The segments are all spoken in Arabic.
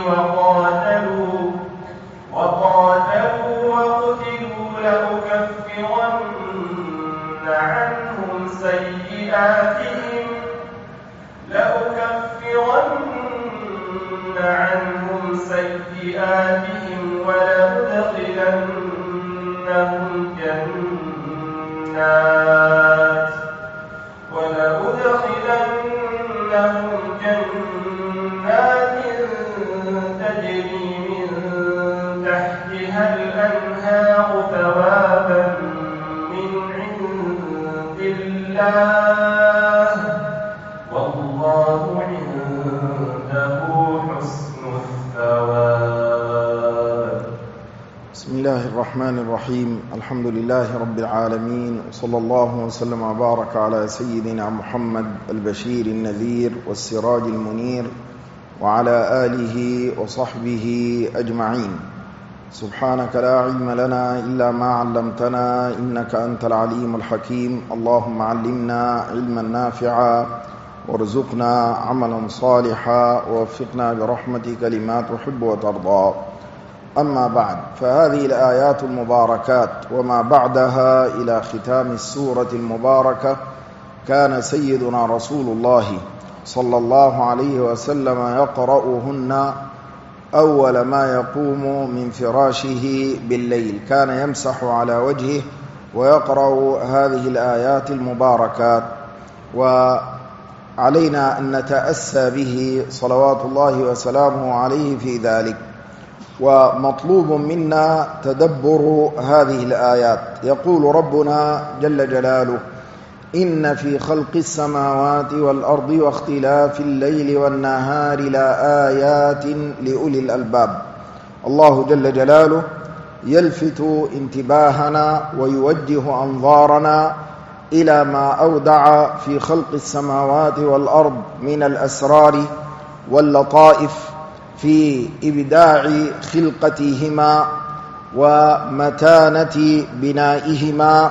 وقاتلوا وقتلوا لأكفرن عنهم سيئاتهم ولأدخلنهم جنات تجري من تحتها الأنهار ثوابا من عند الله والله عنده حسن الثواب. بسم الله الرحمن الرحيم. الحمد لله رب العالمين، وصلى الله وسلم وبارك على سيدنا محمد البشير النذير والسراج المنير وعلى آله وصحبه أجمعين. سبحانك لا علم لنا إلا ما علمتنا إنك أنت العليم الحكيم. اللهم علمنا علما نافعا وارزقنا عملا صالحا ووفقنا برحمتك لما تحب وترضى. أما بعد، فهذه الآيات المباركات وما بعدها إلى ختام السورة المباركة كان سيدنا رسول الله صلى الله عليه وسلم يقرأهن أول ما يقوم من فراشه بالليل، كان يمسح على وجهه ويقرأ هذه الآيات المباركات، وعلينا أن نتأسى به صلوات الله وسلامه عليه في ذلك. ومطلوب منا تدبر هذه الآيات. يقول ربنا جل جلاله: إن في خلق السماوات والأرض واختلاف الليل والنهار لآيات لأولي الألباب. الله جل جلاله يلفت انتباهنا ويوجه أنظارنا إلى ما أودع في خلق السماوات والأرض من الأسرار واللطائف في إبداع خلقتهما ومتانة بنائهما،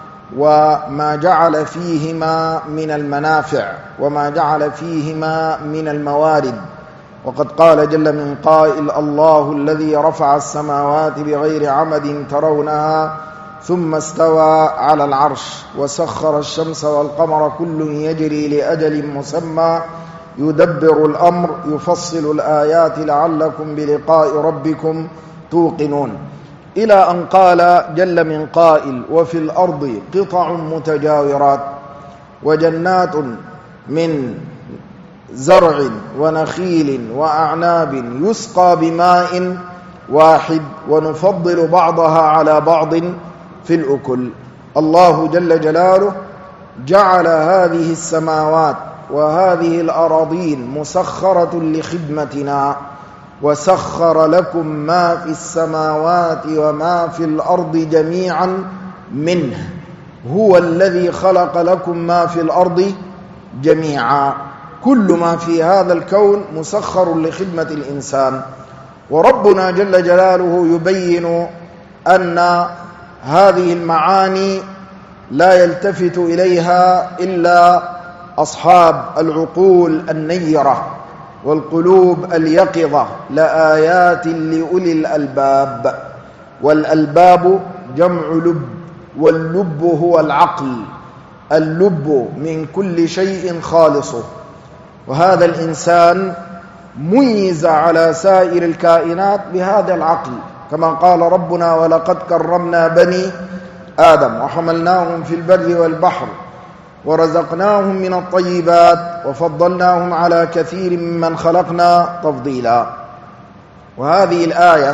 وما جعل فيهما من المنافع وما جعل فيهما من الموارد. وقد قال جل من قائل: الله الذي رفع السماوات بغير عمد ترونها ثم استوى على العرش وسخر الشمس والقمر كل يجري لأجل مسمى يدبر الأمر يفصل الآيات لعلكم بلقاء ربكم توقنون، إلى أن قال جل من قائل: وفي الأرض قطع متجاورات وجنات من زرع ونخيل وأعناب يسقى بماء واحد ونفضل بعضها على بعض في الأكل. الله جل جلاله جعل هذه السماوات وهذه الأراضين مسخرة لخدمتنا، وسخر لكم ما في السماوات وما في الأرض جميعا منه. هو الذي خلق لكم ما في الأرض جميعا. كل ما في هذا الكون مسخر لخدمة الإنسان. وربنا جل جلاله يبين أن هذه المعاني لا يلتفت إليها إلا أصحاب العقول النيرة والقلوب اليقظة. لآيات لأولي الألباب. والألباب جمع لب، واللب هو العقل. اللب من كل شيء خالصه. وهذا الإنسان ميز على سائر الكائنات بهذا العقل، كما قال ربنا: ولقد كرمنا بني آدم وحملناهم في البر والبحر ورزقناهم من الطيبات وفضلناهم على كثير ممن خلقنا تفضيلا. وهذه الآية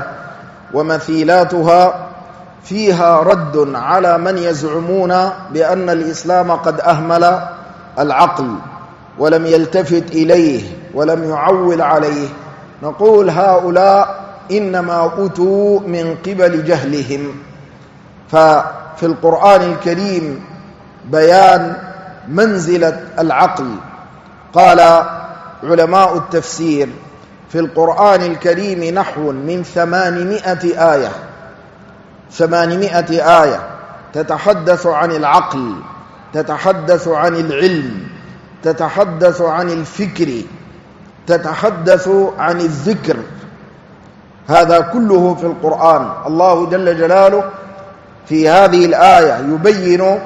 ومثيلاتها فيها رد على من يزعمون بأن الإسلام قد أهمل العقل ولم يلتفت إليه ولم يعول عليه. نقول: هؤلاء إنما أتوا من قبل جهلهم. ففي القرآن الكريم بيان منزلة العقل. قال علماء التفسير: في القرآن الكريم نحو من 800 آية 800 آية تتحدث عن العقل، تتحدث عن العلم، تتحدث عن الفكر، تتحدث عن الذكر، هذا كله في القرآن. الله جل جلاله في هذه الآية يبين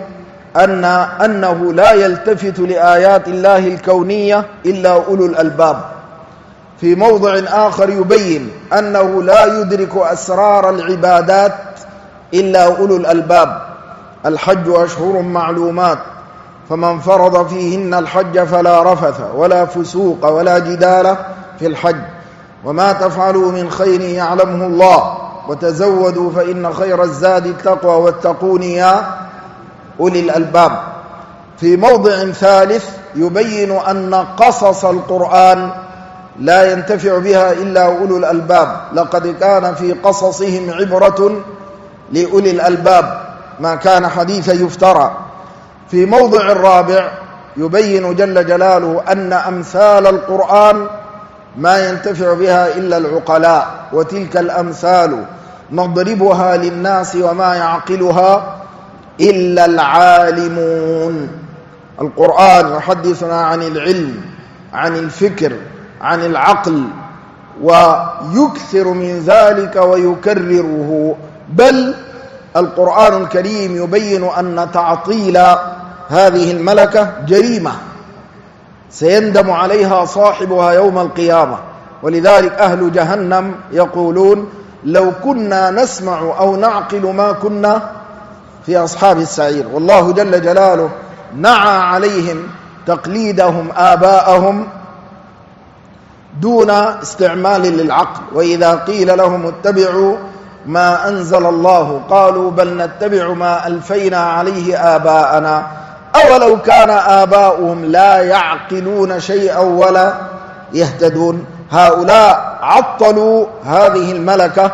أنه لا يلتفت لآيات الله الكونية إلا أولو الألباب. في موضع آخر يبين أنه لا يدرك أسرار العبادات إلا أولو الألباب. الحج أشهر معلومات، فمن فرض فيهن الحج فلا رفث ولا فسوق ولا جدال في الحج، وما تفعلوا من خير يعلمه الله، وتزودوا فإن خير الزاد التقوى واتقون يا أولي الألباب. في موضع ثالث يبين أن قصص القرآن لا ينتفع بها إلا أولو الألباب، لقد كان في قصصهم عبرة لأولي الألباب ما كان حديثا يفترى. في موضع الرابع يبين جل جلاله أن أمثال القرآن ما ينتفع بها إلا العقلاء، وتلك الأمثال نضربها للناس وما يعقلها إلا العالمون. القرآن يحدثنا عن العلم، عن الفكر، عن العقل، ويكثر من ذلك ويكرره. بل القرآن الكريم يبين أن تعطيل هذه الملكة جريمة سيندم عليها صاحبها يوم القيامة. ولذلك أهل جهنم يقولون لو كنا نسمع أو نعقل ما كنا في أصحاب السعير. والله جل جلاله نعى عليهم تقليدهم آباءهم دون استعمال للعقل. وإذا قيل لهم اتبعوا ما أنزل الله قالوا بل نتبع ما ألفينا عليه آباءنا أولو كان آباؤهم لا يعقلون شيئا ولا يهتدون. هؤلاء عطلوا هذه الملكة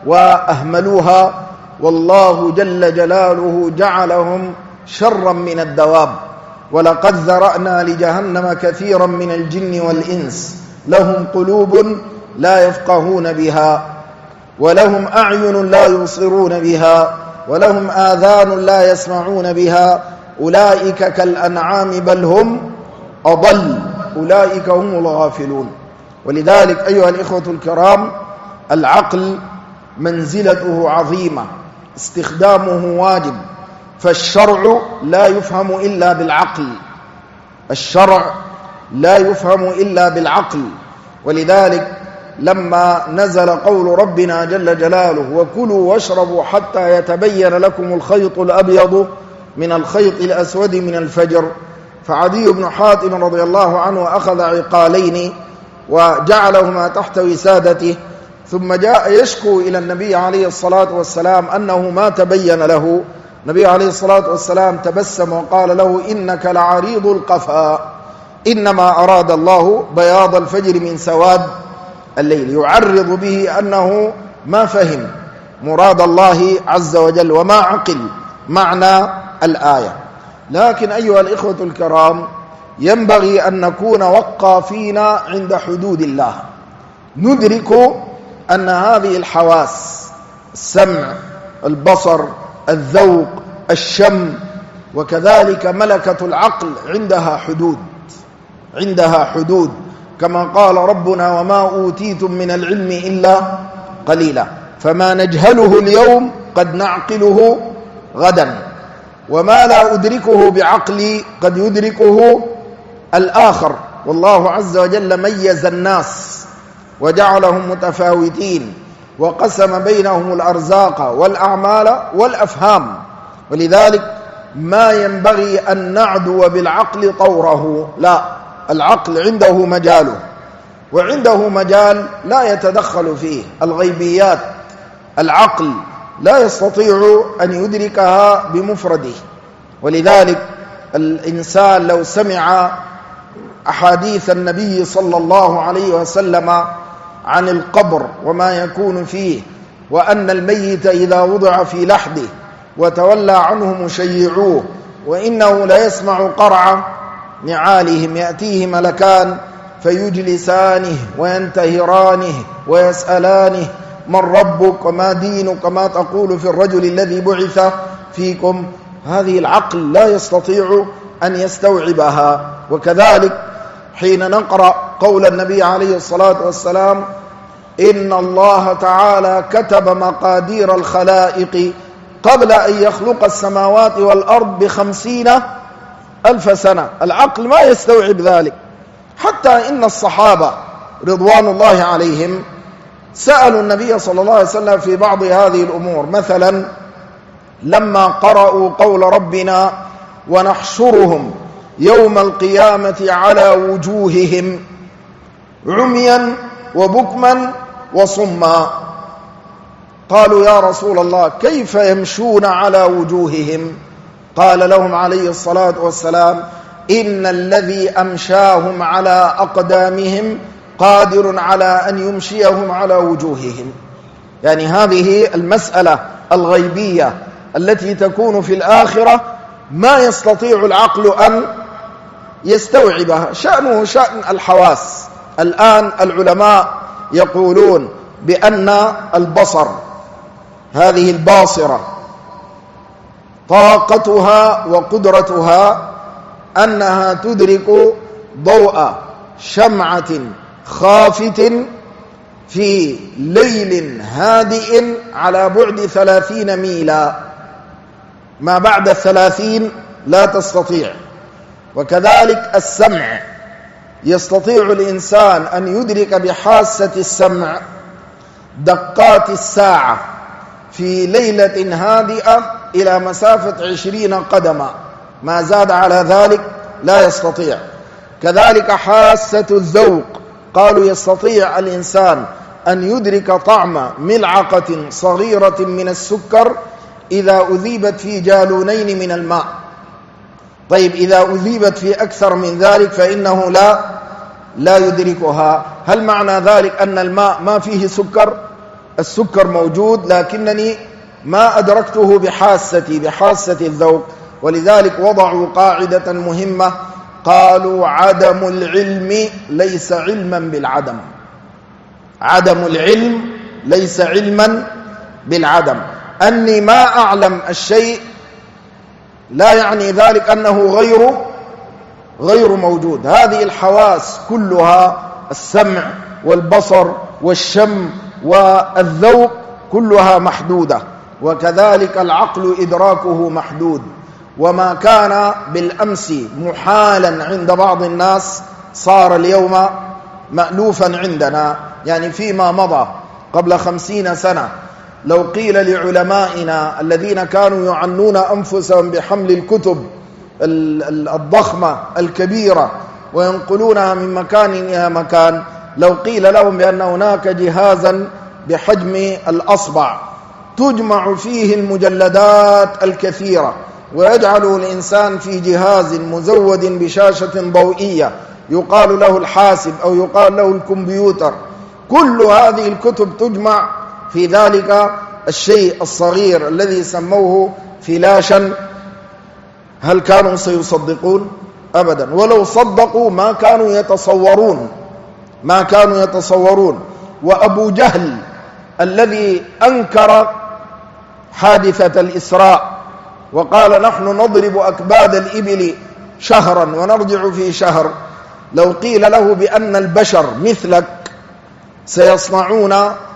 وأهملوها، والله جل جلاله جعلهم شرا من الدواب. ولقد ذرأنا لجهنم كثيرا من الجن والإنس لهم قلوب لا يفقهون بها، ولهم أعين لا يبصرون بها، ولهم آذان لا يسمعون بها، أولئك كالأنعام بل هم أضل، أولئك هم الغافلون. ولذلك أيها الإخوة الكرام، العقل منزلته عظيمة، استخدامه واجب، فالشرع لا يفهم إلا بالعقل، الشرع لا يفهم إلا بالعقل. ولذلك لما نزل قول ربنا جل جلاله وكلوا واشربوا حتى يتبين لكم الخيط الأبيض من الخيط الأسود من الفجر، فعدي بن حاتم رضي الله عنه أخذ عقالين وجعلهما تحت وسادته، ثم جاء يشكو إلى النبي عليه الصلاة والسلام أنه ما تبين له. النبي عليه الصلاة والسلام تبسم وقال له إنك لعريض القفا، إنما أراد الله بياض الفجر من سواد الليل، يعرض به أنه ما فهم مراد الله عز وجل وما عقل معنى الآية. لكن أيها الإخوة الكرام، ينبغي أن نكون وقافين عند حدود الله، ندرك أن هذه الحواس السمع، البصر، الذوق، الشم، وكذلك ملكة العقل عندها حدود، عندها حدود، كما قال ربنا وما أوتيتم من العلم إلا قليلا، فما نجهله اليوم قد نعقله غدا، وما لا أدركه بعقلي قد يدركه الآخر. والله عز وجل ميز الناس وجعلهم متفاوتين وقسم بينهم الأرزاق والأعمال والأفهام. ولذلك ما ينبغي أن نعدو بالعقل طوره، لا، العقل عنده مجاله، وعنده مجال لا يتدخل فيه الغيبيات. العقل لا يستطيع أن يدركها بمفرده. ولذلك الإنسان لو سمع أحاديث النبي صلى الله عليه وسلم عن القبر وما يكون فيه، وأن الميت إذا وضع في لحده وتولى عنه مشيعوه وإنه لا يسمع قرع نعالهم، يأتيه ملكان فيجلسانه وينتهرانه ويسألانه من ربك وما دينك وما تقول في الرجل الذي بعث فيكم. هذه العقل لا يستطيع أن يستوعبها. وكذلك حين نقرأ قول النبي عليه الصلاة والسلام إن الله تعالى كتب مقادير الخلائق قبل أن يخلق السماوات والأرض ب50,000 سنة. العقل ما يستوعب ذلك. حتى إن الصحابة رضوان الله عليهم سألوا النبي صلى الله عليه وسلم في بعض هذه الأمور. مثلا لما قرأوا قول ربنا ونحشرهم يوم القيامة على وجوههم عميا وبكما وصما، قالوا يا رسول الله كيف يمشون على وجوههم؟ قال لهم عليه الصلاة والسلام إن الذي أمشاهم على أقدامهم قادر على أن يمشيهم على وجوههم. يعني هذه المسألة الغيبية التي تكون في الآخرة ما يستطيع العقل أن يستوعبها، شأنه شأن الحواس. الآن العلماء يقولون بأن البصر، هذه الباصرة، طاقتها وقدرتها أنها تدرك ضوء شمعة خافت في ليل هادئ على بعد 30 ميلا، ما بعد 30 لا تستطيع. وكذلك السمع، يستطيع الإنسان أن يدرك بحاسة السمع دقات الساعة في ليلة هادئة إلى مسافة 20 قدما، ما زاد على ذلك لا يستطيع. كذلك حاسة الذوق، قالوا يستطيع الإنسان أن يدرك طعم ملعقة صغيرة من السكر إذا أذيبت في جالونين من الماء. طيب إذا أذيبت في أكثر من ذلك فإنه لا يدركها. هل معنى ذلك أن الماء ما فيه سكر؟ السكر موجود، لكنني ما أدركته بحاسة الذوق. ولذلك وضعوا قاعدة مهمة، قالوا عدم العلم ليس علما بالعدم. عدم العلم ليس علما بالعدم. أني ما أعلم الشيء لا يعني ذلك أنه غير موجود. هذه الحواس كلها، السمع والبصر والشم والذوق، كلها محدودة. وكذلك العقل إدراكه محدود. وما كان بالأمس محالا عند بعض الناس صار اليوم مألوفا عندنا. يعني فيما مضى قبل 50 سنة لو قيل لعلمائنا الذين كانوا يعنون أنفسهم بحمل الكتب الضخمة الكبيرة وينقلونها من مكان إلى مكان، لو قيل لهم بأن هناك جهازا بحجم الأصبع تجمع فيه المجلدات الكثيرة ويجعله الإنسان في جهاز مزود بشاشة ضوئية يقال له الحاسب أو يقال له الكمبيوتر، كل هذه الكتب تجمع في ذلك الشيء الصغير الذي سموه فلاشا، هل كانوا سيصدقون؟ أبدا. ولو صدقوا ما كانوا يتصورون. وأبو جهل الذي أنكر حادثة الإسراء وقال نحن نضرب أكباد الإبل شهرا ونرجع في شهر، لو قيل له بأن البشر مثلك سيصنعون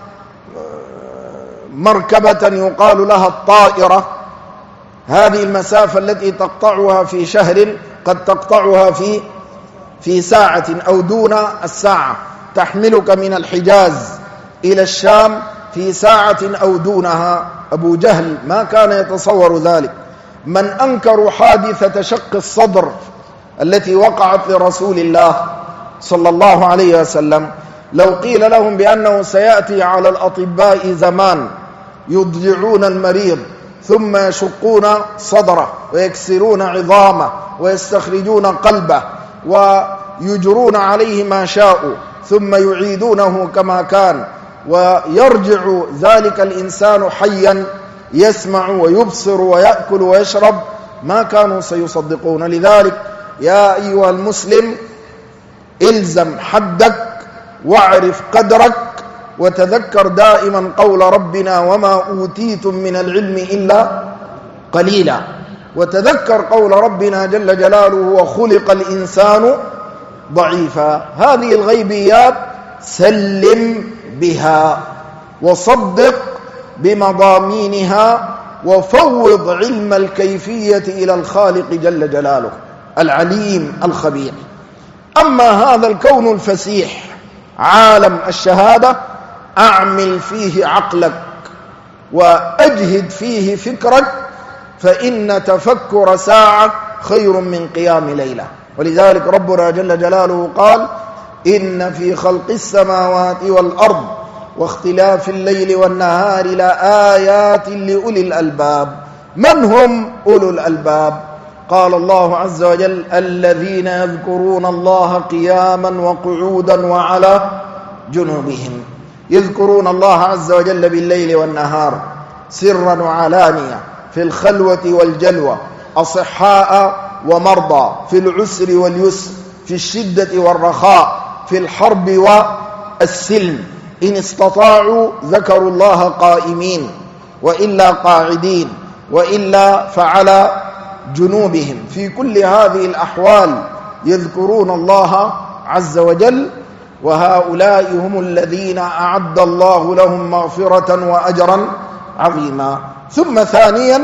مركبة يقال لها الطائرة، هذه المسافة التي تقطعها في شهر قد تقطعها في ساعة أو دون الساعة، تحملك من الحجاز إلى الشام في ساعة أو دونها. أبو جهل ما كان يتصور ذلك. من أنكروا حادثة شق الصدر التي وقعت لرسول الله صلى الله عليه وسلم، لو قيل لهم بأنه سيأتي على الأطباء زمان يضجعون المريض ثم يشقون صدره ويكسرون عظامه ويستخرجون قلبه ويجرون عليه ما شاءوا ثم يعيدونه كما كان ويرجع ذلك الإنسان حيا يسمع ويبصر ويأكل ويشرب، ما كانوا سيصدقون. لذلك يا أيها المسلم إلزم حدك واعرف قدرك وتذكر دائما قول ربنا وما أوتيتم من العلم إلا قليلا، وتذكر قول ربنا جل جلاله وخلق الإنسان ضعيفا. هذه الغيبيات سلم بها وصدق بمضامينها وفوض علم الكيفية إلى الخالق جل جلاله العليم الخبير. أما هذا الكون الفسيح عالم الشهادة أعمل فيه عقلك وأجهد فيه فكرك، فإن تفكر ساعة خير من قيام ليلة. ولذلك ربنا جل جلاله قال: إن في خلق السماوات والأرض واختلاف الليل والنهار لآيات لأولي الألباب. من هم أولو الألباب؟ قال الله عز وجل: الذين يذكرون الله قياما وقعودا وعلى جنوبهم. يذكرون الله عز وجل بالليل والنهار سرا وعلانية، في الخلوة والجلوة، أصحاء ومرضى، في العسر واليسر، في الشدة والرخاء، في الحرب والسلم. إن استطاعوا ذكروا الله قائمين، وإلا قاعدين، وإلا فعلى جنوبهم. في كل هذه الأحوال يذكرون الله عز وجل، وهؤلاء هم الذين أعد الله لهم مغفرة وأجرا عظيما. ثم ثانيا: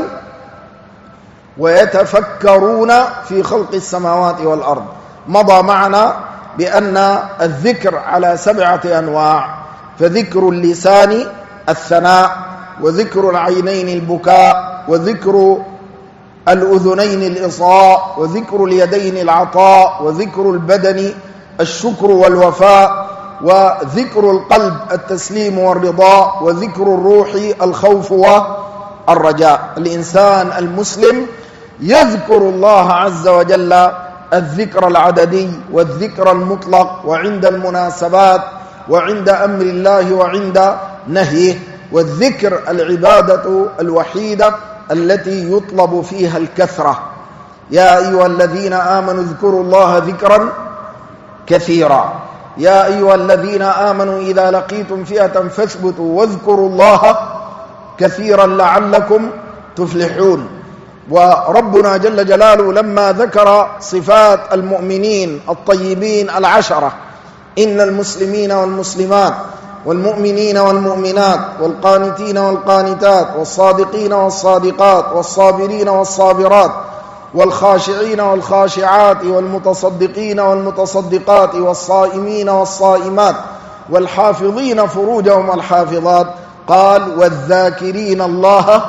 ويتفكرون في خلق السماوات والأرض. مضى معنا بأن الذكر على 7 أنواع، فذكر اللسان الثناء، وذكر العينين البكاء، وذكر الأذنين الإصغاء، وذكر اليدين العطاء، وذكر البدن الشكر والوفاء، وذكر القلب التسليم والرضا، وذكر الروح الخوف والرجاء. الإنسان المسلم يذكر الله عز وجل الذكر العددي والذكر المطلق، وعند المناسبات، وعند أمر الله، وعند نهيه. والذكر العبادة الوحيدة التي يطلب فيها الكثرة. يا أيها الذين آمنوا اذكروا الله ذكرا كثيرا. يا أيها الذين آمنوا إذا لقيتم فئة فاثبتوا واذكروا الله كثيرا لعلكم تفلحون. وربنا جل جلاله لما ذكر صفات المؤمنين الطيبين 10: إن المسلمين والمسلمات والمؤمنين والمؤمنات والقانتين والقانتات والصادقين والصادقات والصابرين والصابرات والخاشعين والخاشعات والمتصدقين والمتصدقات والصائمين والصائمات والحافظين فروجهم والحافظات، قال: والذاكرين الله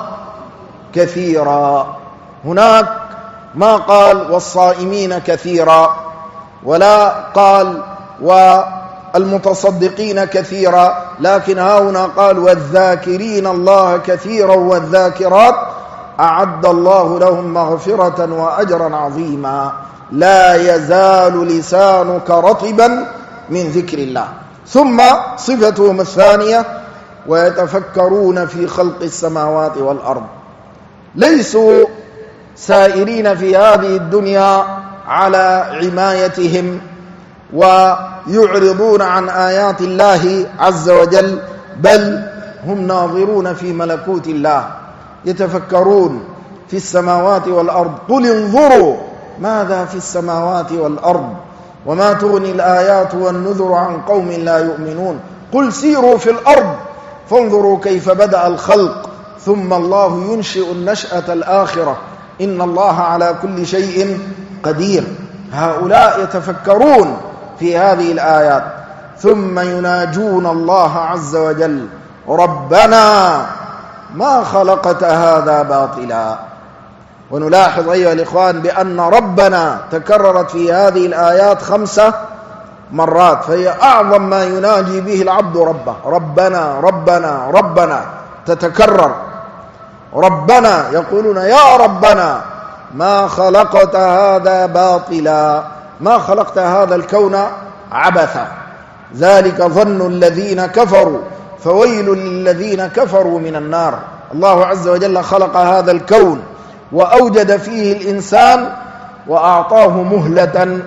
كثيرا. هناك ما قال والصائمين كثيرا، ولا قال والمتصدقين كثيرا، لكن هنا قال: والذاكرين الله كثيرا والذاكرات أعد الله لهم مغفرة وأجرا عظيما. لا يزال لسانك رطبا من ذكر الله. ثم صفتهم الثانية: ويتفكرون في خلق السماوات والأرض. ليسوا سائرين في هذه الدنيا على عمايتهم ويعرضون عن آيات الله عز وجل، بل هم ناظرون في ملكوت الله، يتفكرون في السماوات والأرض. قل انظروا ماذا في السماوات والأرض وما تغني الآيات والنذر عن قوم لا يؤمنون. قل سيروا في الأرض فانظروا كيف بدأ الخلق ثم الله ينشئ النشأة الآخرة إن الله على كل شيء قدير. هؤلاء يتفكرون في هذه الآيات، ثم يناجون الله عز وجل: ربنا ما خلقت هذا باطلا. ونلاحظ أيها الإخوان بأن ربنا تكررت في هذه الآيات 5 مرات، فهي أعظم ما يناجي به العبد ربه. ربنا ربنا ربنا تتكرر. ربنا يقولون: يا ربنا ما خلقت هذا باطلا، ما خلقت هذا الكون عبثا. ذلك ظن الذين كفروا فويل للذين كفروا من النار. الله عز وجل خلق هذا الكون وأوجد فيه الإنسان وأعطاه مهلة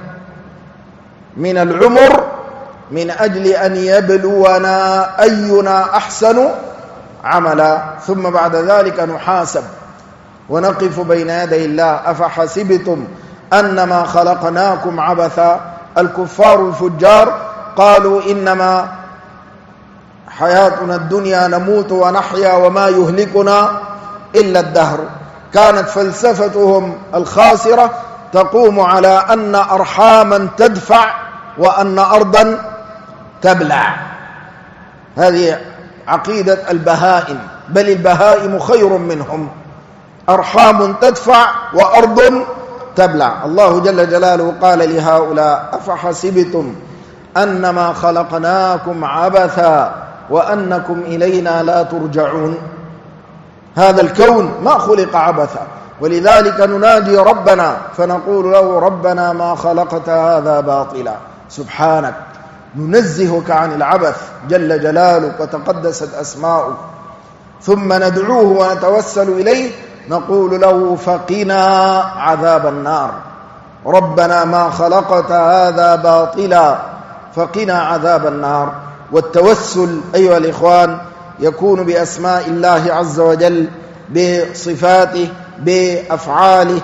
من العمر من أجل أن يبلونا أينا أحسن عملا، ثم بعد ذلك نحاسب ونقف بين يدي الله. أفحسبتم أنما خلقناكم عبثا. الكفار الفجار قالوا: إنما حياتنا الدنيا نموت ونحيا وما يهلكنا إلا الدهر. كانت فلسفتهم الخاسرة تقوم على أن أرحاما تدفع وأن أرضا تبلع. هذه عقيدة البهائم، بل البهائم خير منهم، أرحام تدفع وأرض تبلع. الله جل جلاله قال لهؤلاء: أفحسبتم أنما خلقناكم عبثا وأنكم إلينا لا ترجعون. هذا الكون ما خلق عبثا، ولذلك نناجي ربنا فنقول له: ربنا ما خلقت هذا باطلا، سبحانك، ننزهك عن العبث جل جلالك وتقدست أسماؤك. ثم ندعوه ونتوسل إليه، نقول له: فقنا عذاب النار، ربنا ما خلقت هذا باطلا فقنا عذاب النار. والتوسل أيها الإخوان يكون بأسماء الله عز وجل، بصفاته، بأفعاله،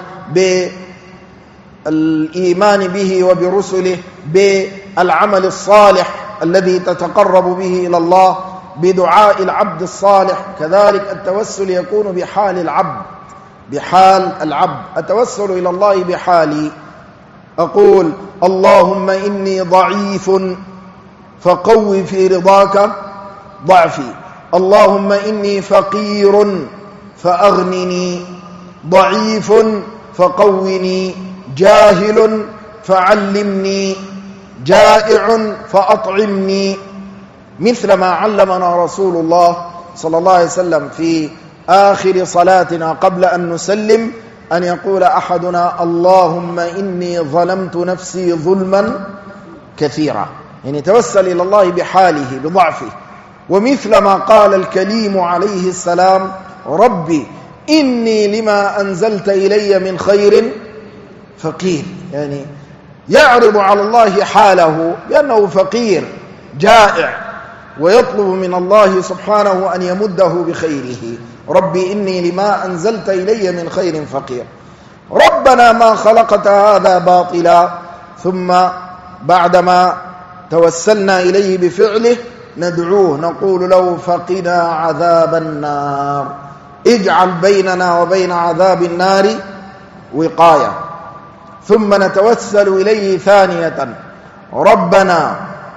بالإيمان به وبرسله، بالعمل الصالح الذي تتقرب به إلى الله، بدعاء العبد الصالح. كذلك التوسل يكون بحال العبد، بحال العبد. أتوسل إلى الله بحالي، أقول: اللهم إني ضعيف فقوي في رضاك ضعفي، اللهم إني فقير فأغنني، ضعيف فقوني، جاهل فعلمني، جائع فأطعمني، مثل ما علمنا رسول الله صلى الله عليه وسلم في آخر صلاتنا قبل أن نسلم، أن يقول أحدنا: اللهم إني ظلمت نفسي ظلما كثيرا. يعني توسل إلى الله بحاله بضعفه. ومثل ما قال الكليم عليه السلام: ربي إني لما أنزلت إلي من خير فقير. يعني يعرض على الله حاله بأنه فقير جائع، ويطلب من الله سبحانه أن يمده بخيره. ربي إني لما أنزلت إلي من خير فقير. ربنا ما خلقت هذا باطلا. ثم بعدما توسلنا إليه بفعله ندعوه، نقول له: فقنا عذاب النار، اجعل بيننا وبين عذاب النار وقاية. ثم نتوسل إليه ثانية: ربنا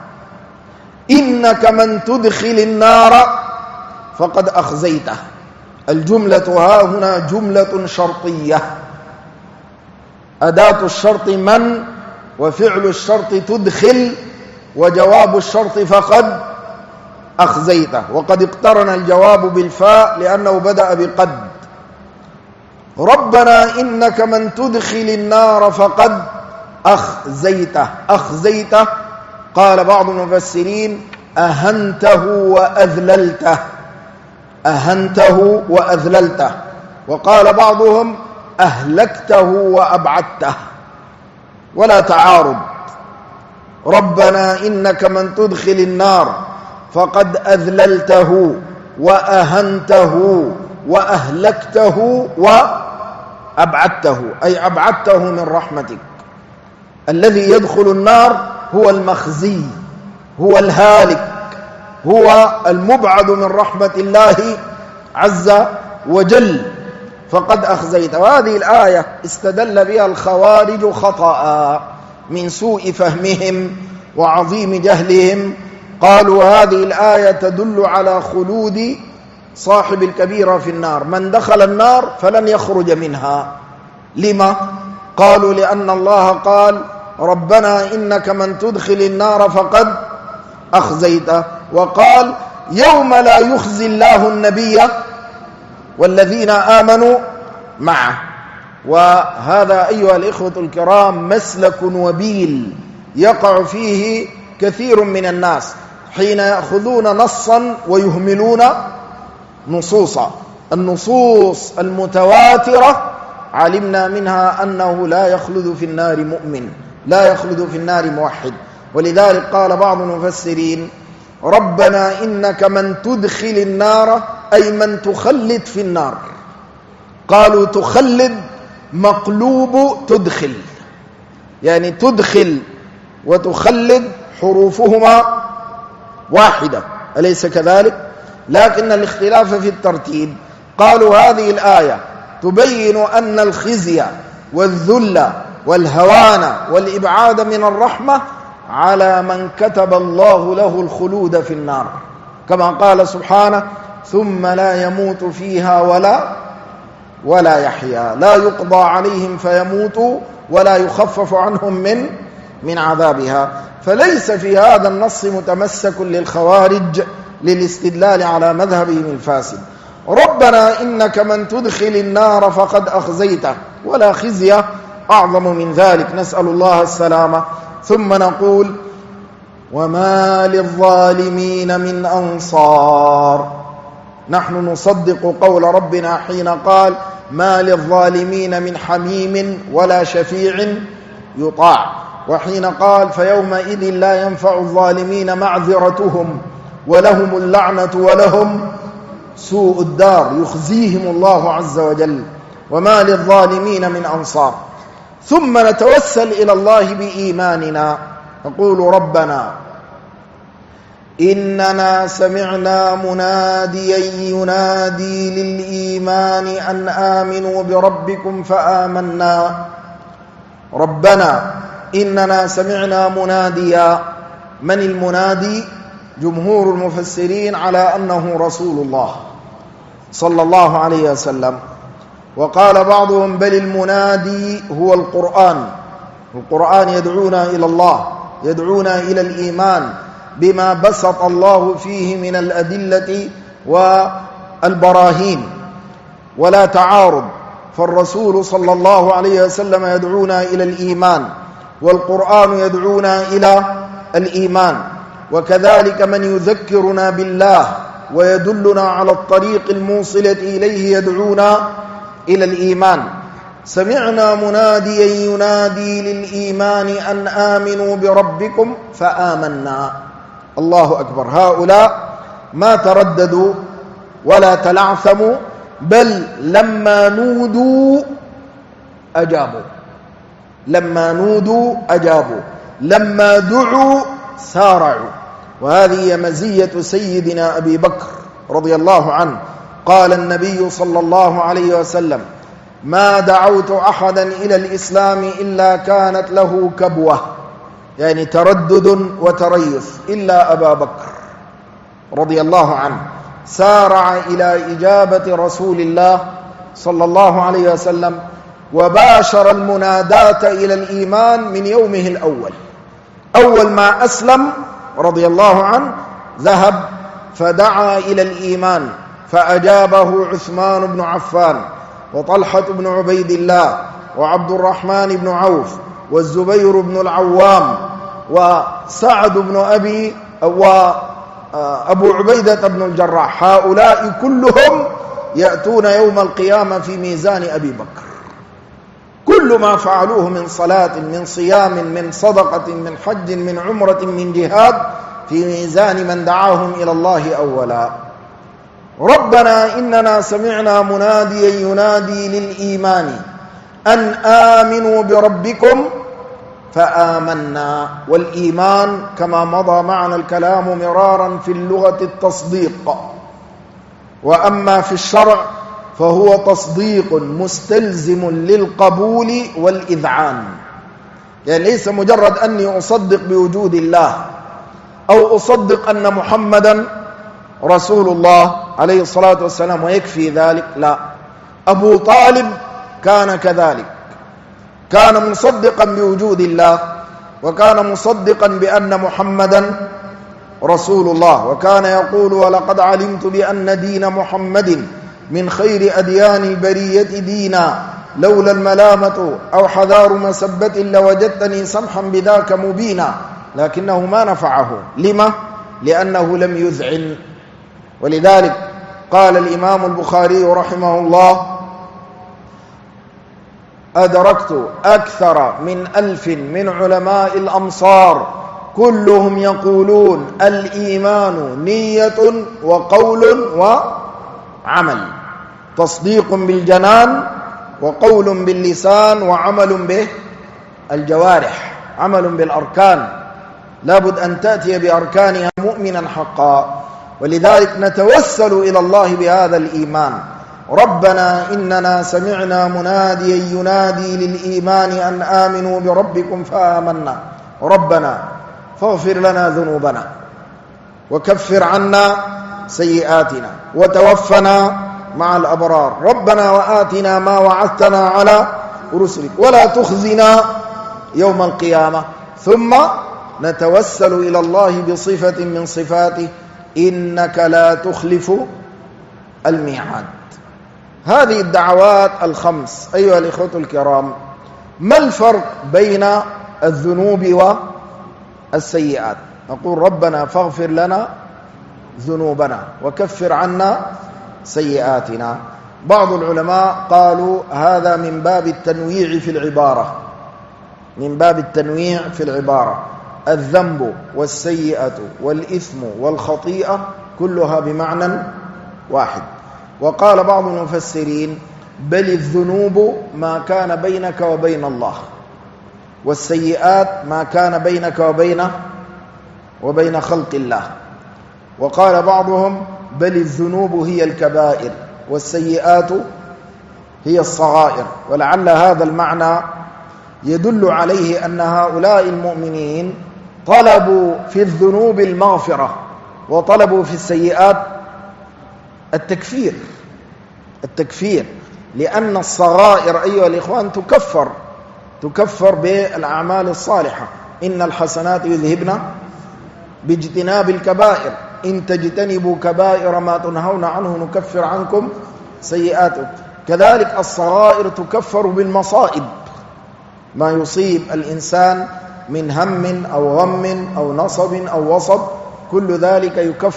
إنك من تدخل النار فقد أخزيته. الجملة ها هنا جملة شرطية، أداة الشرط من، وفعل الشرط تدخل، وجواب الشرط فقد أخزيته. وقد اقترن الجواب بالفاء لأنه بدأ بقد. ربنا إنك من تدخل النار فقد أخزيته. أخزيته قال بعض المفسرين: أهنته وأذللته، أهنته وأذللته. وقال بعضهم: أهلكته وأبعدته، ولا تعارض. ربنا إنك من تدخل النار فقد أذللته وأهنته وأهلكته وأبعدته، أي أبعدته من رحمتك. الذي يدخل النار هو المخزي، هو الهالك، هو المبعد من رحمة الله عز وجل. فقد أخزيت. وهذه الآية استدل بها الخوارج خطأ من سوء فهمهم وعظيم جهلهم. قالوا هذه الآية تدل على خلود صاحب الكبيرة في النار، من دخل النار فلن يخرج منها. لما؟ قالوا لأن الله قال: ربنا إنك من تدخل النار فقد أخزيته، وقال: يوم لا يخزي الله النبي والذين آمنوا معه. وهذا أيها الإخوة الكرام مسلك وبيل يقع فيه كثير من الناس حين يأخذون نصا ويهملون نصوصا. النصوص المتواترة علمنا منها أنه لا يخلد في النار مؤمن، لا يخلد في النار موحد. ولذلك قال بعض المفسرين: ربنا إنك من تدخل النار، أي من تخلد في النار. قالوا تخلد مقلوب تدخل، يعني تدخل وتخلد حروفهما واحدة، أليس كذلك؟ لكن الاختلاف في الترتيب. قالوا هذه الآية تبين أن الخزي والذل والهوان والإبعاد من الرحمة على من كتب الله له الخلود في النار، كما قال سبحانه: ثم لا يموت فيها ولا يحيا، لا يقضى عليهم فيموتوا ولا يخفف عنهم من عذابها. فليس في هذا النص متمسك للخوارج للاستدلال على مذهبهم الفاسد. ربنا إنك من تدخل النار فقد أخزيته، ولا خزي أعظم من ذلك، نسأل الله السلامة. ثم نقول: وما للظالمين من أنصار. نحن نصدق قول ربنا حين قال: ما للظالمين من حميم ولا شفيع يطاع، وحين قال: فيومئذ لا ينفع الظالمين معذرتهم ولهم اللعنة ولهم سوء الدار، يخزيهم الله عز وجل. وما للظالمين من أنصار. ثم نتوسل إلى الله بإيماننا، نقول: ربنا إننا سمعنا مناديا ينادي للإيمان أن آمنوا بربكم فآمنا. ربنا إننا سمعنا مناديا. من المنادي؟ جمهور المفسرين على أنه رسول الله صلى الله عليه وسلم، وقال بعضهم: بل المنادي هو القرآن. القرآن يدعونا إلى الله، يدعونا إلى الإيمان بما بسط الله فيه من الأدلة والبراهين، ولا تعارض. فالرسول صلى الله عليه وسلم يدعونا إلى الإيمان، والقرآن يدعونا إلى الإيمان، وكذلك من يذكرنا بالله ويدلنا على الطريق الموصلة إليه يدعونا إلى الإيمان. سمعنا مناديا ينادي للإيمان أن آمنوا بربكم فآمنا. الله أكبر. هؤلاء ما ترددوا ولا تلعثموا، بل لما نودوا أجابوا، لما نودوا أجابوا، لما دعوا سارعوا. وهذه مزية سيدنا أبي بكر رضي الله عنه. قال النبي صلى الله عليه وسلم: ما دعوت أحدا إلى الإسلام إلا كانت له كبوة، يعني تردد وتريث، إلا أبا بكر رضي الله عنه. سارع إلى إجابة رسول الله صلى الله عليه وسلم، وباشر المناداة إلى الإيمان من يومه الأول. أول ما أسلم رضي الله عنه ذهب فدعا إلى الإيمان، فأجابه عثمان بن عفان وطلحة بن عبيد الله وعبد الرحمن بن عوف والزبير بن العوام وسعد بن وأبو عبيدة بن الجراح. هؤلاء كلهم يأتون يوم القيامة في ميزان أبي بكر. كل ما فعلوه من صلاة، من صيام، من صدقة، من حج، من عمرة، من جهاد، في ميزان من دعاهم إلى الله أولا. ربنا إننا سمعنا مناديا ينادي للإيمان أن آمنوا بربكم فآمنا. والإيمان كما مضى معنا الكلام مرارا في اللغة التصديق، وأما في الشرع فهو تصديق مستلزم للقبول والإذعان. يعني ليس مجرد أني أصدق بوجود الله أو أصدق أن محمدا رسول الله عليه الصلاة والسلام ويكفي ذلك، لا. أبو طالب كان كذلك، كان مصدقا بوجود الله، وكان مصدقا بأن محمدا رسول الله، وكان يقول: ولقد علمت بأن دين محمد من خير أديان البرية دينا، لولا الملامة أو حذار مسبة لوجدتني سمحا بذاك مبينا. لكنه ما نفعه. لما؟ لأنه لم يذعن. ولذلك قال الإمام البخاري رحمه الله: أدركت أكثر من 1000 من علماء الأمصار كلهم يقولون الإيمان نية وقول وعمل، تصديق بالجنان وقول باللسان وعمل به الجوارح، عمل بالأركان، لابد أن تأتي بأركانها مؤمنا حقا. ولذلك نتوسل إلى الله بهذا الإيمان. ربنا إننا سمعنا مناديا ينادي للإيمان أن آمنوا بربكم فآمنا ربنا فاغفر لنا ذنوبنا وكفر عنا سيئاتنا وتوفنا مع الأبرار ربنا وآتنا ما وعدتنا على رسلك ولا تخزنا يوم القيامة. ثم نتوسل إلى الله بصفة من صفاته إنك لا تخلف الميعاد. هذه الدعوات الخمس أيها الإخوة الكرام، ما الفرق بين الذنوب والسيئات؟ نقول ربنا فاغفر لنا ذنوبنا وكفر عنا سيئاتنا. بعض العلماء قالوا هذا من باب التنويع في العبارة، من باب التنويع في العبارة، الذنب والسيئة والإثم والخطيئة كلها بمعنى واحد. وقال بعض المفسرين بل الذنوب ما كان بينك وبين الله، والسيئات ما كان بينك وبين خلق الله. وقال بعضهم بل الذنوب هي الكبائر والسيئات هي الصغائر. ولعل هذا المعنى يدل عليه أن هؤلاء المؤمنين طلبوا في الذنوب المغفرة وطلبوا في السيئات التكفير، لأن الصغائر أيها الإخوان تكفر بالأعمال الصالحة. إن الحسنات يذهبن باجتناب الكبائر إن تجتنبوا كبائر ما تنهون عنه نكفر عنكم سيئاتكم. كذلك الصغائر تكفر بالمصائب، ما يصيب الإنسان من هم أو غم أو نصب أو وصب، كل ذلك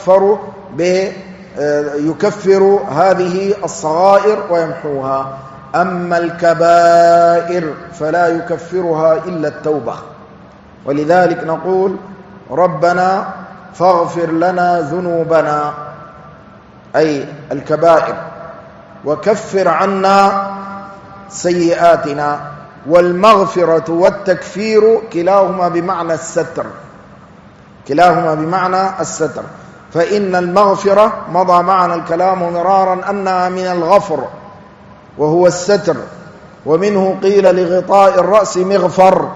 يكفر هذه الصغائر ويمحوها. أما الكبائر فلا يكفرها إلا التوبة. ولذلك نقول ربنا فاغفر لنا ذنوبنا أي الكبائر وكفر عنا سيئاتنا. والمغفرة والتكفير كلاهما بمعنى الستر، فإن المغفرة مضى معنا الكلام مرارا أنها من الغفر وهو الستر، ومنه قيل لغطاء الرأس مغفر،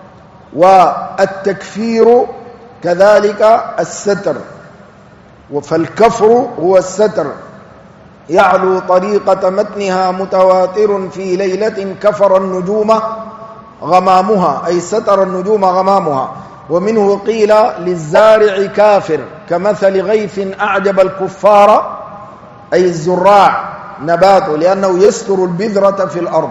والتكفير كذلك الستر. فالكفر هو الستر، يعلو طريقة متنها متواتر في ليلة كفر النجوم غمامها أي ستر النجوم غمامها. ومنه قيل للزارع كافر كمثل غيث أعجب الكفار أي الزراع نباته لأنه يستر البذرة في الأرض.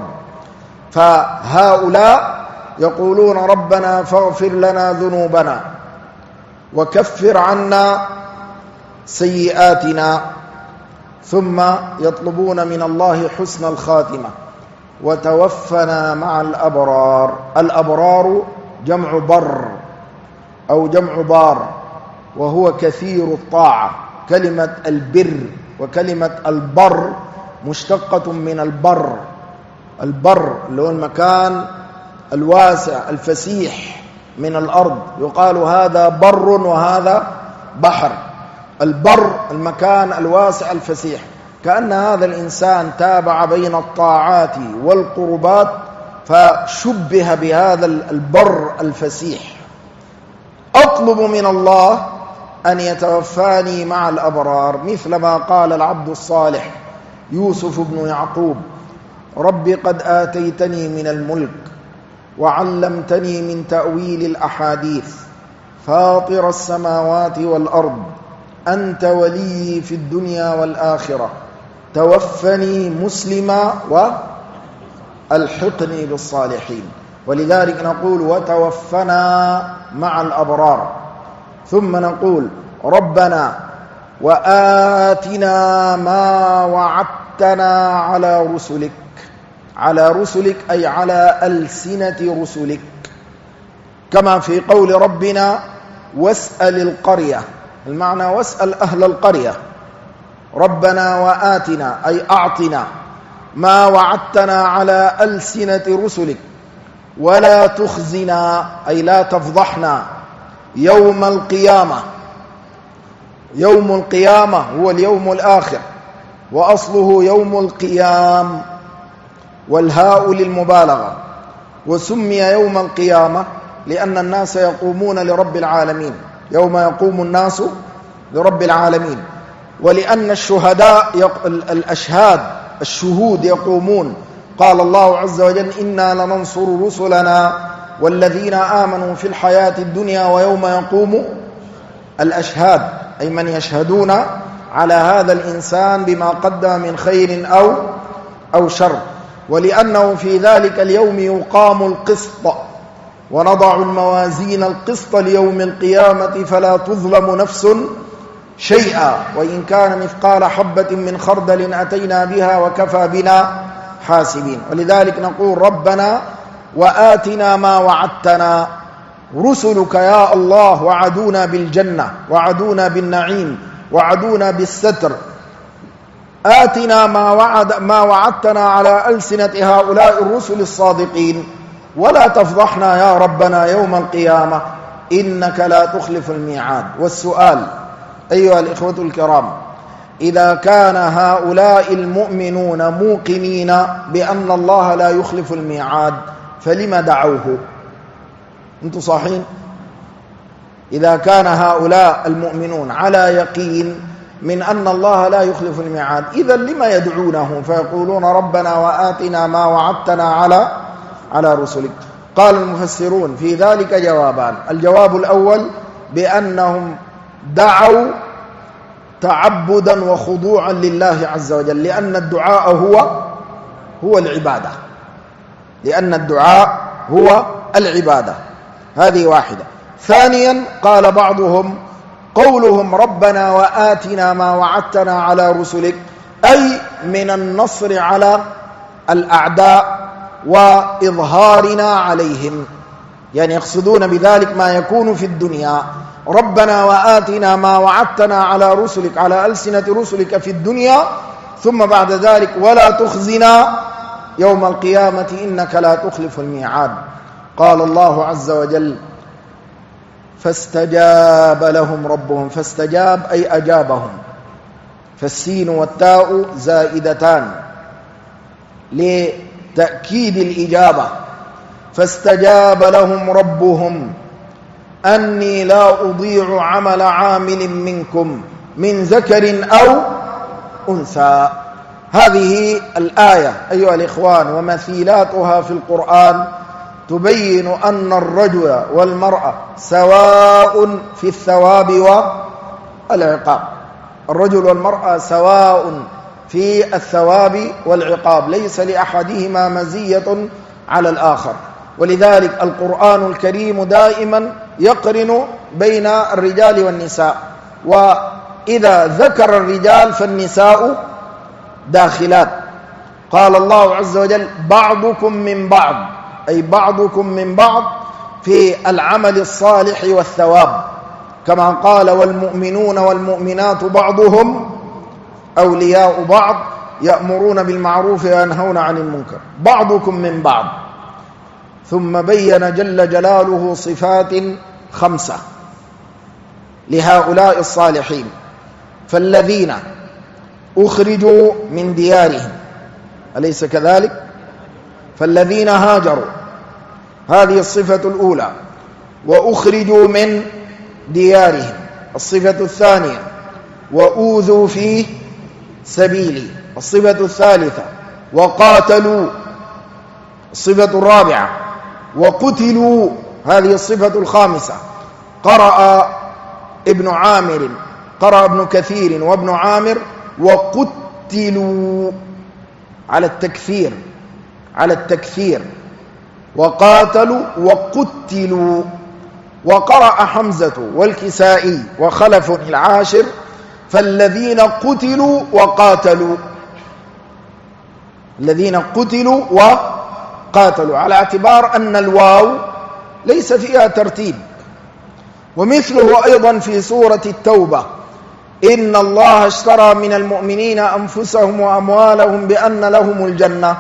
فهؤلاء يقولون ربنا فاغفر لنا ذنوبنا وكفر عنا سيئاتنا، ثم يطلبون من الله حسن الخاتمة وتوفنا مع الأبرار. الأبرار جمع بر أو جمع بار، وهو كثير الطاعة. كلمة البر وكلمة البر مشتقة من البر. البر اللي هو المكان الواسع الفسيح من الأرض، يقال هذا بر وهذا بحر. البر المكان الواسع الفسيح، كأن هذا الإنسان تابع بين الطاعات والقربات فشبه بهذا البر الفسيح. أطلب من الله أن يتوفاني مع الأبرار، مثل ما قال العبد الصالح يوسف بن يعقوب رب قد آتيتني من الملك وعلمتني من تأويل الأحاديث فاطر السماوات والأرض أنت ولي في الدنيا والآخرة توفني مسلما والحقني بالصالحين. ولذلك نقول وتوفنا مع الأبرار. ثم نقول ربنا وآتنا ما وعدتنا على رسلك. على رسلك أي على ألسنة رسلك، كما في قول ربنا واسأل القرية، المعنى واسأل أهل القرية. ربنا وآتنا أي أعطنا ما وعدتنا على ألسنة رسلك ولا تخزنا أي لا تفضحنا يوم القيامة. يوم القيامة هو اليوم الآخر، وأصله يوم القيام، والهاء للمبالغة. وسمي يوم القيامة لأن الناس يقومون لرب العالمين، يوم يقوم الناس لرب العالمين. ولأن الشهداء الأشهاد الشهود يقومون. قال الله عز وجل: إنا لننصر رسلنا والذين آمنوا في الحياة الدنيا ويوم يقوم الأشهاد، أي من يشهدون على هذا الإنسان بما قدم من خير أو شر. ولأنه في ذلك اليوم يقام القسط، ونضع الموازين القسط ليوم القيامة فلا تظلم نفس شيئا وإن كان مثقال حبة من خردل أتينا بها وكفى بنا حاسبين. ولذلك نقول: ربنا وآتنا ما وعدتنا، رسلك يا الله وعدونا بالجنة، وعدونا بالنعيم، وعدونا بالستر. آتنا ما وعدتنا على ألسنة هؤلاء الرسل الصادقين، ولا تفضحنا يا ربنا يوم القيامة إنك لا تخلف الميعاد. والسؤال أيها الإخوة الكرام: إذا كان هؤلاء المؤمنون موقنين بأن الله لا يخلف الميعاد فلما دعوه؟ أنتم صحيحين؟ إذا كان هؤلاء المؤمنون على يقين من أن الله لا يخلف الميعاد، إذا لما يدعونه فيقولون: ربنا وآتنا ما وعدتنا على رسلك؟ قال المفسرون في ذلك جوابان. الجواب الأول بأنهم دعوا تعبدا وخضوعا لله عز وجل، لأن الدعاء هو العبادة، لأن الدعاء هو العبادة. هذه واحدة. ثانيا قال بعضهم: قولهم ربنا وآتنا ما وعدتنا على رسلك أي من النصر على الأعداء وإظهارنا عليهم، يعني يقصدون بذلك ما يكون في الدنيا. ربنا وآتنا ما وعدتنا على رسلك، على ألسنة رسلك في الدنيا، ثم بعد ذلك ولا تخزنا يوم القيامة إنك لا تخلف الميعاد. قال الله عز وجل: فاستجاب لهم ربهم. فاستجاب أي أجابهم، فالسين والتاء زائدتان لتأكيد الإجابة. فاستجاب لهم ربهم أني لا أضيع عمل عامل منكم من ذكر أو أنثى. هذه الآية أيها الإخوان ومثيلاتها في القرآن تبين أن الرجل والمرأة سواء في الثواب والعقاب. الرجل والمرأة سواء في الثواب والعقاب، ليس لأحدهما مزية على الآخر. ولذلك القرآن الكريم دائما يقرن بين الرجال والنساء، وإذا ذكر الرجال فالنساء داخلات. قال الله عز وجل: بعضكم من بعض، أي بعضكم من بعض في العمل الصالح والثواب، كما قال: والمؤمنون والمؤمنات بعضهم أولياء بعض يأمرون بالمعروف وينهون عن المنكر. بعضكم من بعض. ثم بين جل جلاله صفات 5 لهؤلاء الصالحين: فالذين أخرجوا من ديارهم، أليس كذلك؟ فالذين هاجروا، هذه الصفة الأولى. وأخرجوا من ديارهم، الصفة الثانية. وأوذوا في سبيلي، الصفة الثالثة. وقاتلوا، الصفة الرابعة. وقتلوا، هذه الصفة الخامسة. قرأ ابن كثير وابن عامر: وقتلوا، على التكثير، وقاتلوا وقتلوا. وقرأ حمزة والكسائي وخلف العاشر: فالذين قتلوا وقاتلوا، الذين قتلوا وقاتلوا، على اعتبار أن الواو ليس فيها ترتيب. ومثله أيضا في سورة التوبة: إن الله اشترى من المؤمنين أنفسهم وأموالهم بأن لهم الجنة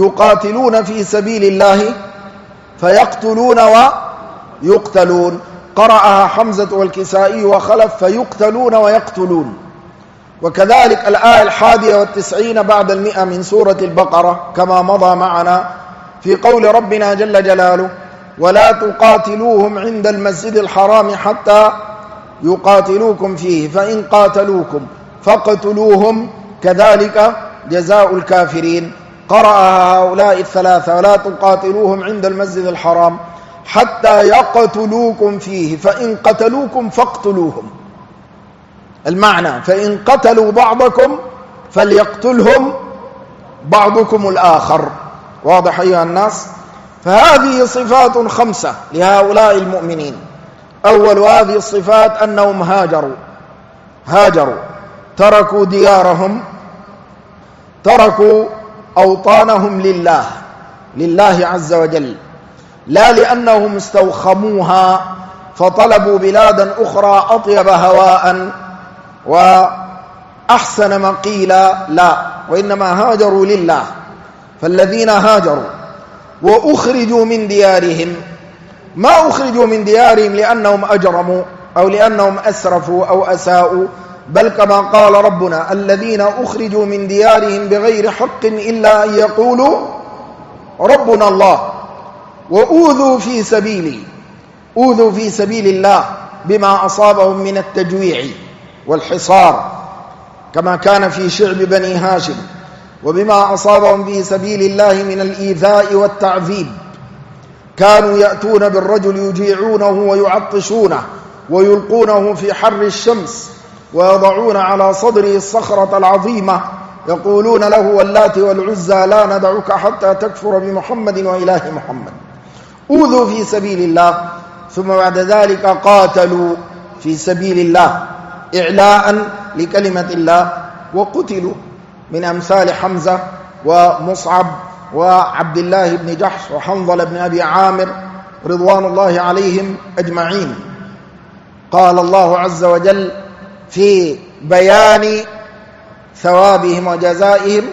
يقاتلون في سبيل الله فيقتلون ويقتلون. قرأها حمزة والكسائي وخلف فيقتلون ويقتلون. وكذلك الآية 91 بعد 100 من سورة البقرة كما مضى معنا في قول ربنا جل جلاله: ولا تقاتلوهم عند المسجد الحرام حتى يقاتلوكم فيه فإن قاتلوكم فاقتلوهم كذلك جزاء الكافرين. قرأها هؤلاء الثلاثة: ولا تقاتلوهم عند المسجد الحرام حتى يقتلوكم فيه فإن قتلوكم فاقتلوهم. المعنى: فإن قتلوا بعضكم فليقتلهم بعضكم الآخر. واضح أيها الناس؟ فهذه صفات 5 لهؤلاء المؤمنين. أول هذه الصفات أنهم هاجروا تركوا ديارهم، تركوا أوطانهم لله عز وجل، لا لأنهم استوخموها فطلبوا بلادا أخرى أطيب هواء وأحسن مقيلا، لا، وإنما هاجروا لله. فالذين هاجروا وأخرجوا من ديارهم، ما أخرجوا من ديارهم لأنهم أجرموا أو لأنهم أسرفوا أو أساءوا، بل كما قال ربنا: الذين أخرجوا من ديارهم بغير حق إلا أن يقولوا ربنا الله، وأوذوا في سبيل الله بما أصابهم من التجويع والحصار كما كان في شعب بني هاشم، وبما أصابهم في سبيل الله من الإيذاء والتعذيب. كانوا يأتون بالرجل يجيعونه ويعطشونه ويلقونه في حر الشمس ويضعون على صدره الصخرة العظيمة يقولون له: واللات والعزى لا ندعك حتى تكفر بمحمد وإله محمد. أوذوا في سبيل الله، ثم بعد ذلك قاتلوا في سبيل الله إعلاء لكلمة الله وقتلوا، من أمثال حمزة ومصعب وعبد الله بن جحش وحنظل بن أبي عامر رضوان الله عليهم أجمعين. قال الله عز وجل في بيان ثوابهم وجزائهم: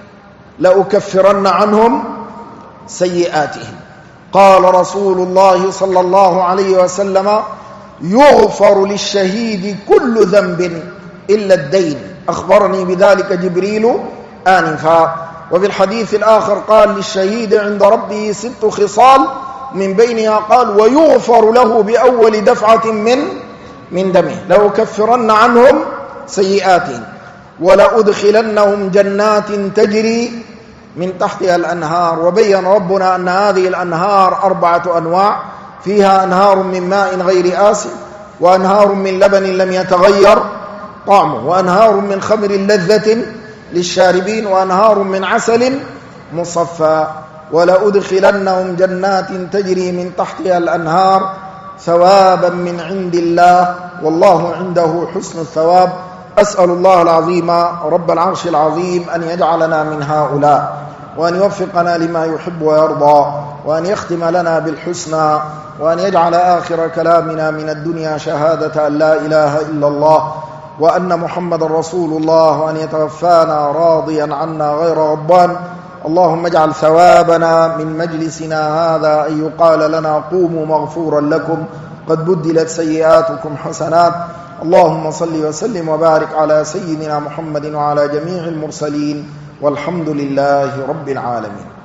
لأكفرن عنهم سيئاتهم. قال رسول الله صلى الله عليه وسلم: يغفر للشهيد كل ذنب إلا الدين. أخبرني بذلك جبريل آنفا. وفي الحديث الآخر قال: للشهيد عند ربه 6 خصال من بينها قال: ويغفر له بأول دفعة من دمه. لأكفرن عنهم سيئاتهم ولأدخلنهم جنات تجري من تحتها الأنهار. وبين ربنا أن هذه الأنهار 4 أنواع: فيها أنهار من ماء غير آسن، وأنهار من لبن لم يتغير طعمه، وأنهار من خمر لذة للشاربين، وأنهار من عسل مصفى. ولأدخلنهم جنات تجري من تحتها الأنهار ثوابا من عند الله والله عنده حسن الثواب. أسأل الله العظيم رب العرش العظيم أن يجعلنا من هؤلاء، وأن يوفقنا لما يحب ويرضى، وأن يختم لنا بالحسنى، وأن يجعل آخر كلامنا من الدنيا شهادة أن لا إله إلا الله وأن محمد رسول الله، وأن يتوفانا راضيا عنا غير غضبان. اللهم اجعل ثوابنا من مجلسنا هذا أن يقال لنا: قوموا مغفورا لكم قد بدلت سيئاتكم حسنات. اللهم صل وسلم وبارك على سيدنا محمد وعلى جميع المرسلين، والحمد لله رب العالمين.